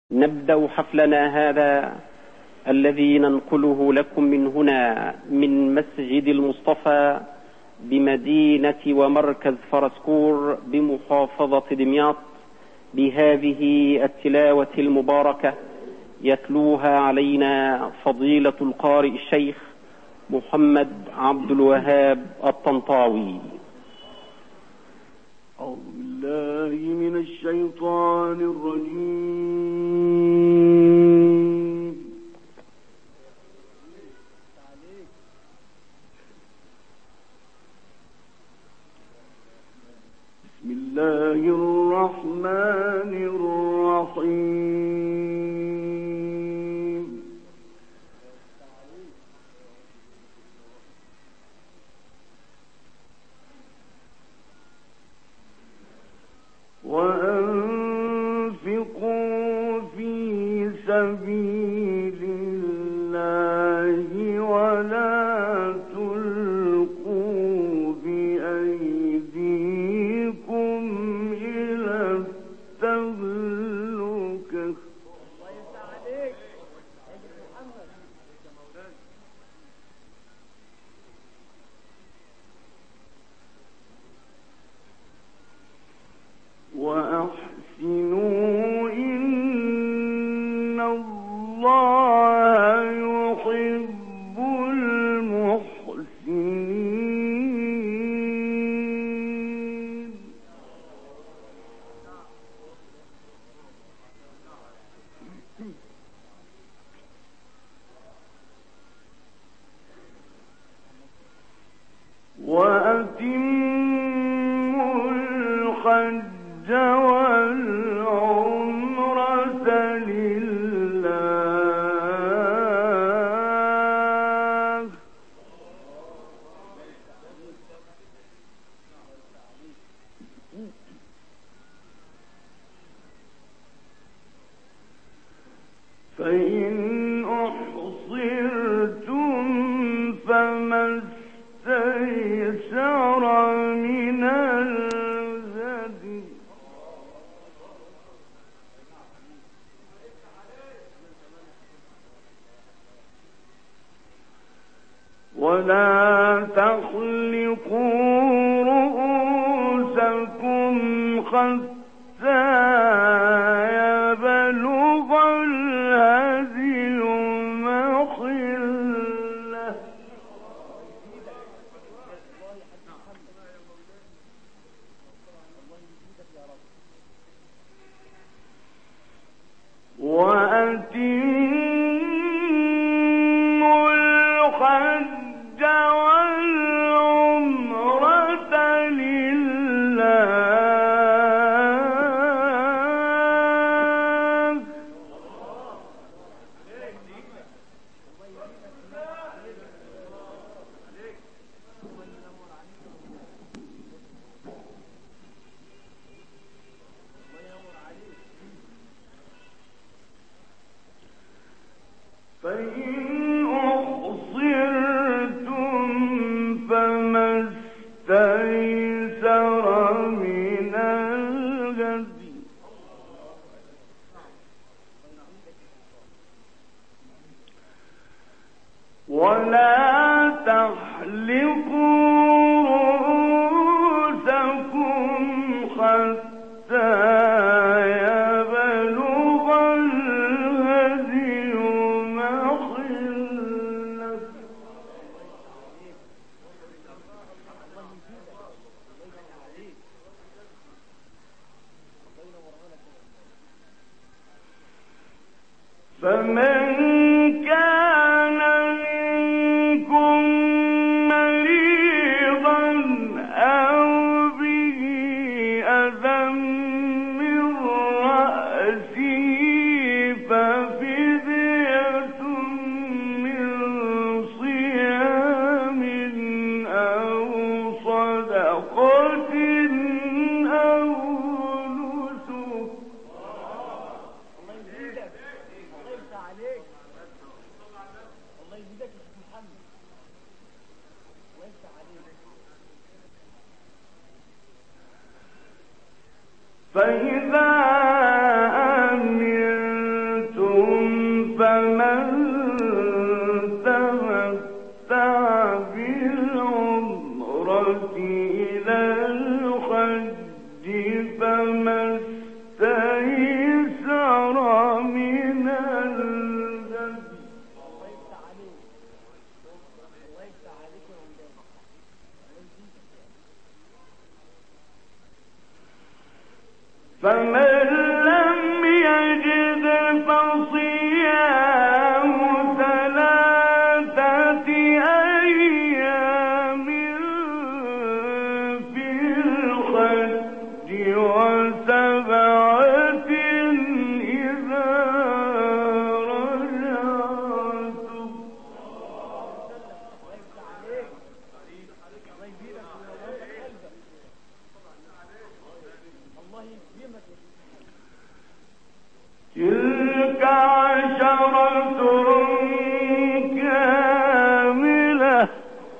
نبدأ حفلنا هذا الذي ننقله لكم من هنا من مسجد المصطفى بمدينة ومركز فرسكور بمحافظة دمياط بهذه التلاوة المباركة يتلوها علينا فضيلة القارئ الشيخ محمد عبد الوهاب الطنطاوي. أعوذ بالله من الشيطان الرجيم. بسم الله الرحمن الرحيم. وأنفقوا في سبيل الله ولا تلقوا بأيديكم إلى التهلكة. وأحسنوا إن الله يحب المحسنين. وأتموا الحج والعمرة لله. فإن أحصرتم فما استيسر من الهدي. ولا تحلقوا رؤوسكم حتى يبلغ الهدي محله. وأتموا الحج والعمرة لله. فإن أحصرتم فما استيسر من الهدي. ولا تحلقوا رؤوسكم حتى يبلغ الهدي محله. فمن كان منكم مريضا أو به أذى من رأسه ففدية من صيام أو صدقة أو نسك. فإذا أمنتم تلك عشرة كاملة.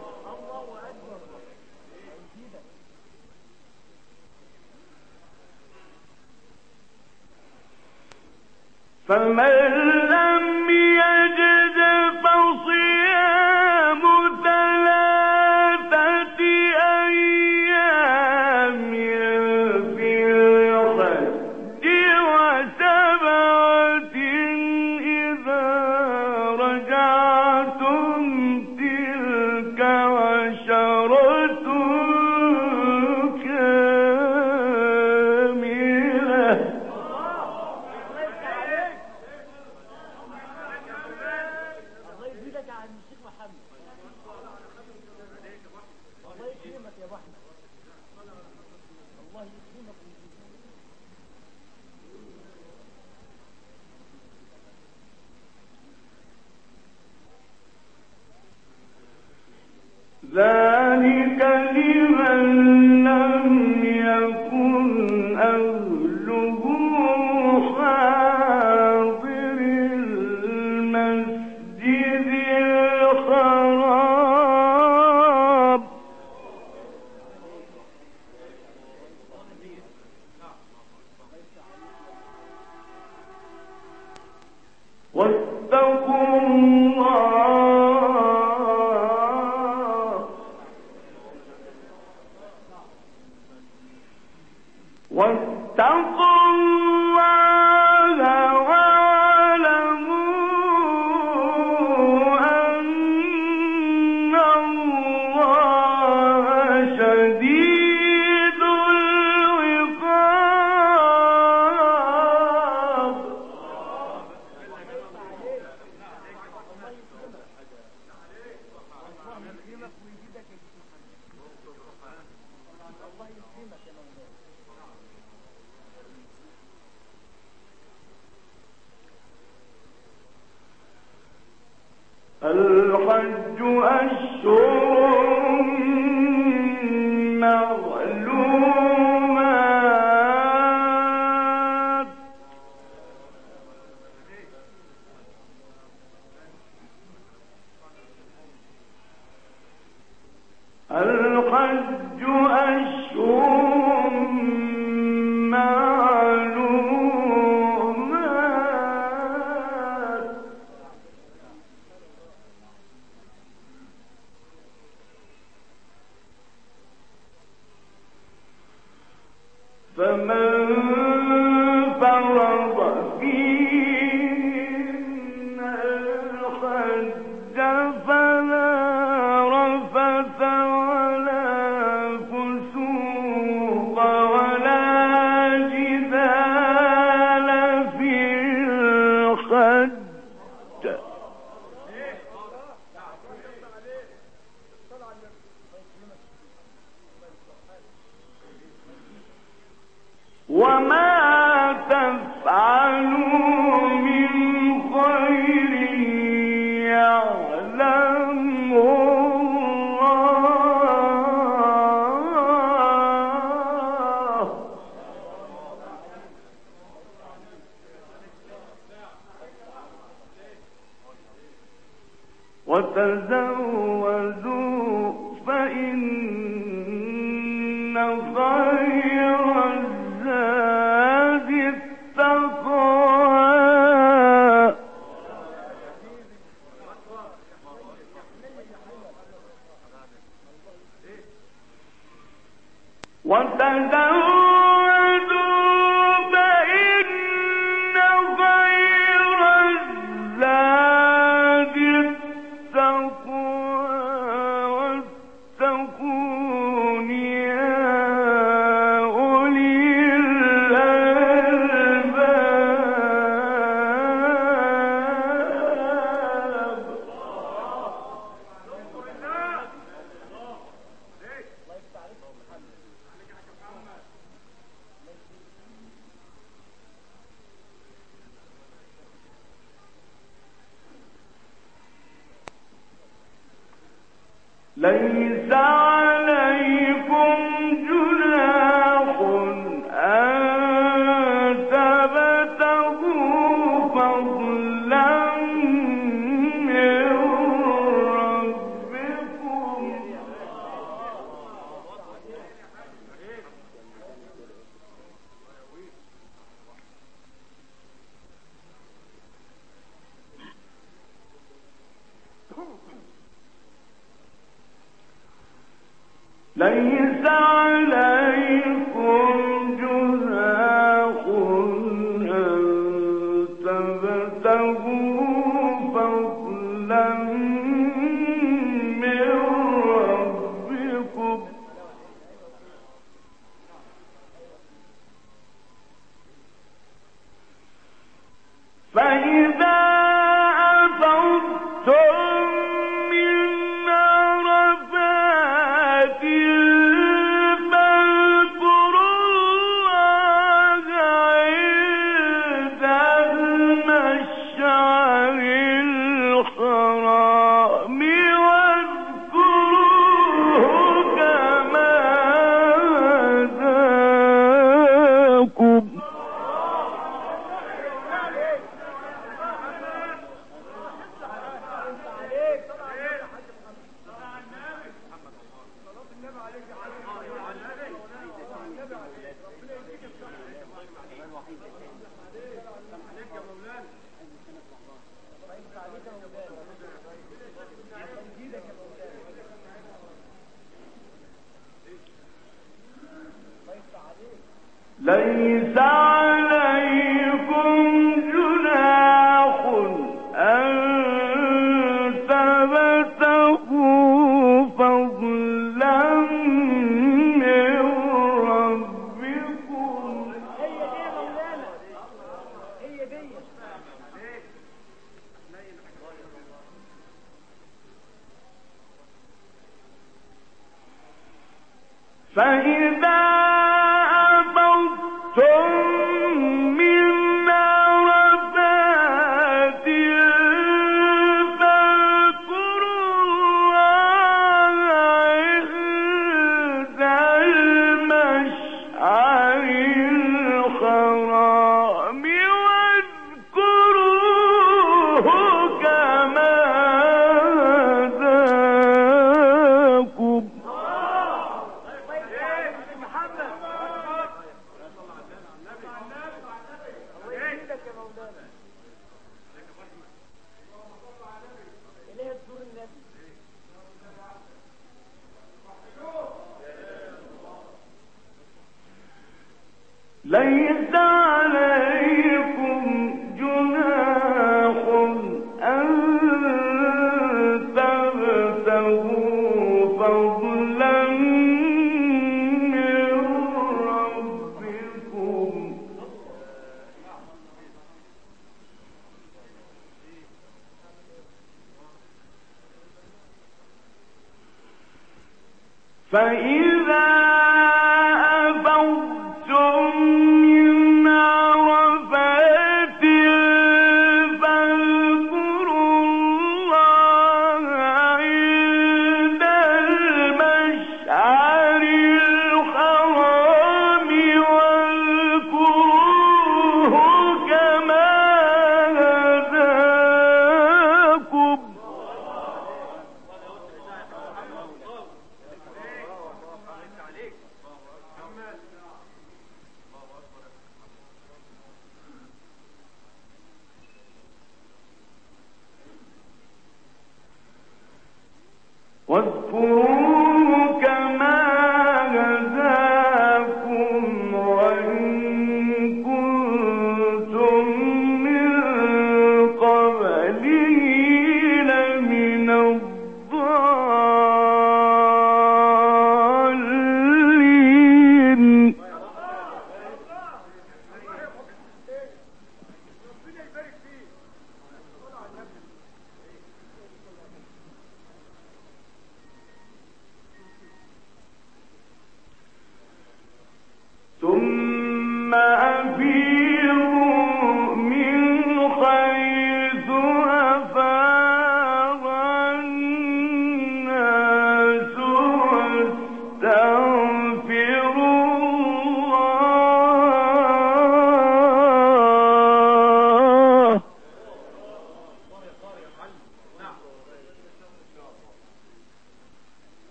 فمن لم يجد فصيام ثلاثة أيام في الحج وسبعة إذا رجعتم تلك عشرة كاملة. ذلك لمن لم يكن أهله حاضر المسجد الحرام واتقوا الله واعلموا أن الله شديد العقاب. الحج أشهر معلومات. الحج أشهر معلومات. فمن فرض فيهن الحج فلا رفث ولا فسوق ولا جدال في الحج. وما تفعلوا من خير يعلمه الله وتزودوا فإن خير الزاد التقوى. وتزودوا فإن خير الزاد التقوى ليس عليكم جناح أن تبتغوا فضلا من ربكم. ليس عليكم جناح أن تبتغوا فضلا من ربكم. فإذا أفضتم من عرفات فاذكروا الله عند المشعر الحرام واذكروه كما هداكم. ليس عليكم جناح أن تبتغوا فضلا من ربكم. فإذا أفضتم من عرفات فاذكروا الله عند المشعر الحرام واذكروه كما هداكم. ليس عليكم جناح أن تبتغوا فضلا من ربكم. فإذا أفضتم من عرفات فاذكروا الله عند المشعر الحرام واذكروه كما هداكم.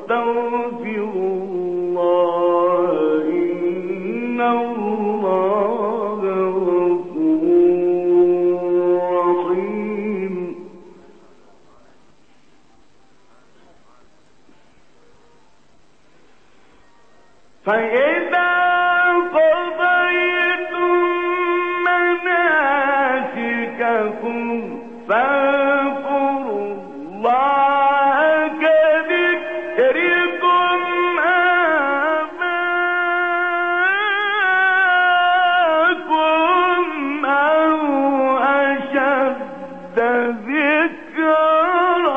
واستغفروا الله إن الله غفور رحيم. فإذا قضيتم مناسككم فاذكروا الله كذكركم آباءكم أو أشد ذكرا.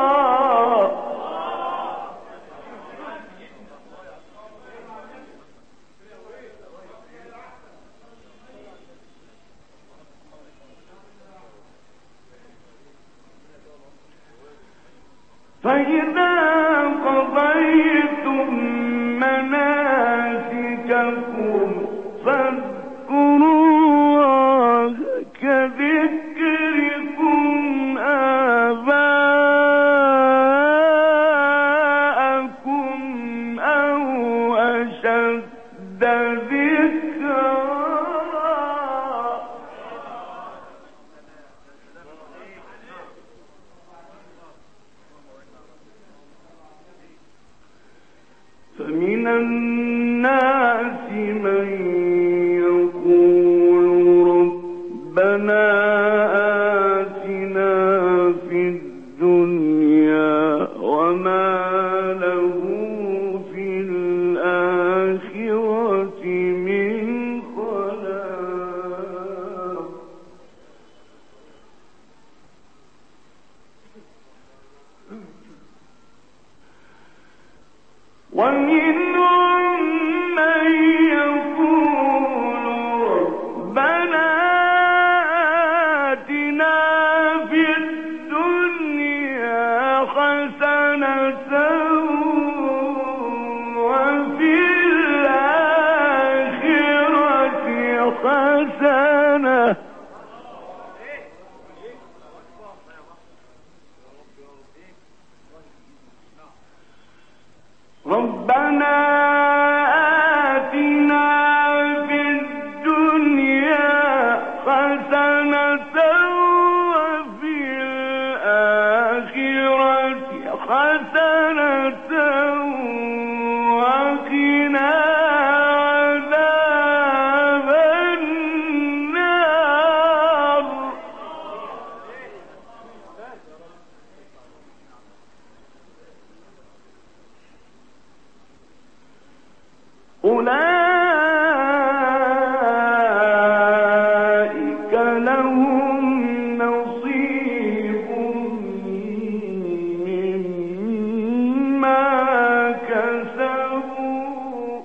فإذا قضيتم مناسككم فاذكروا الله كذكركم آباءكم أو أشد ذكرا. فمن الناس من يقول ربنا آتنا في الدنيا وما له في الآخرة من خلاق. ومنهم من يقول ربنا آتنا في الدنيا حسنة وفي الآخرة حسنة. ربنا آتنا في الدنيا حسنة وفي الآخرة حسنة وقنا عذاب النار. أولئك لهم نصيب مما كسبوا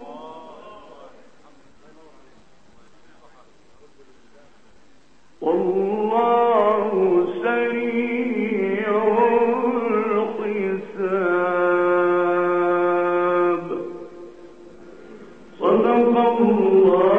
والله سريع الحساب. صدق الله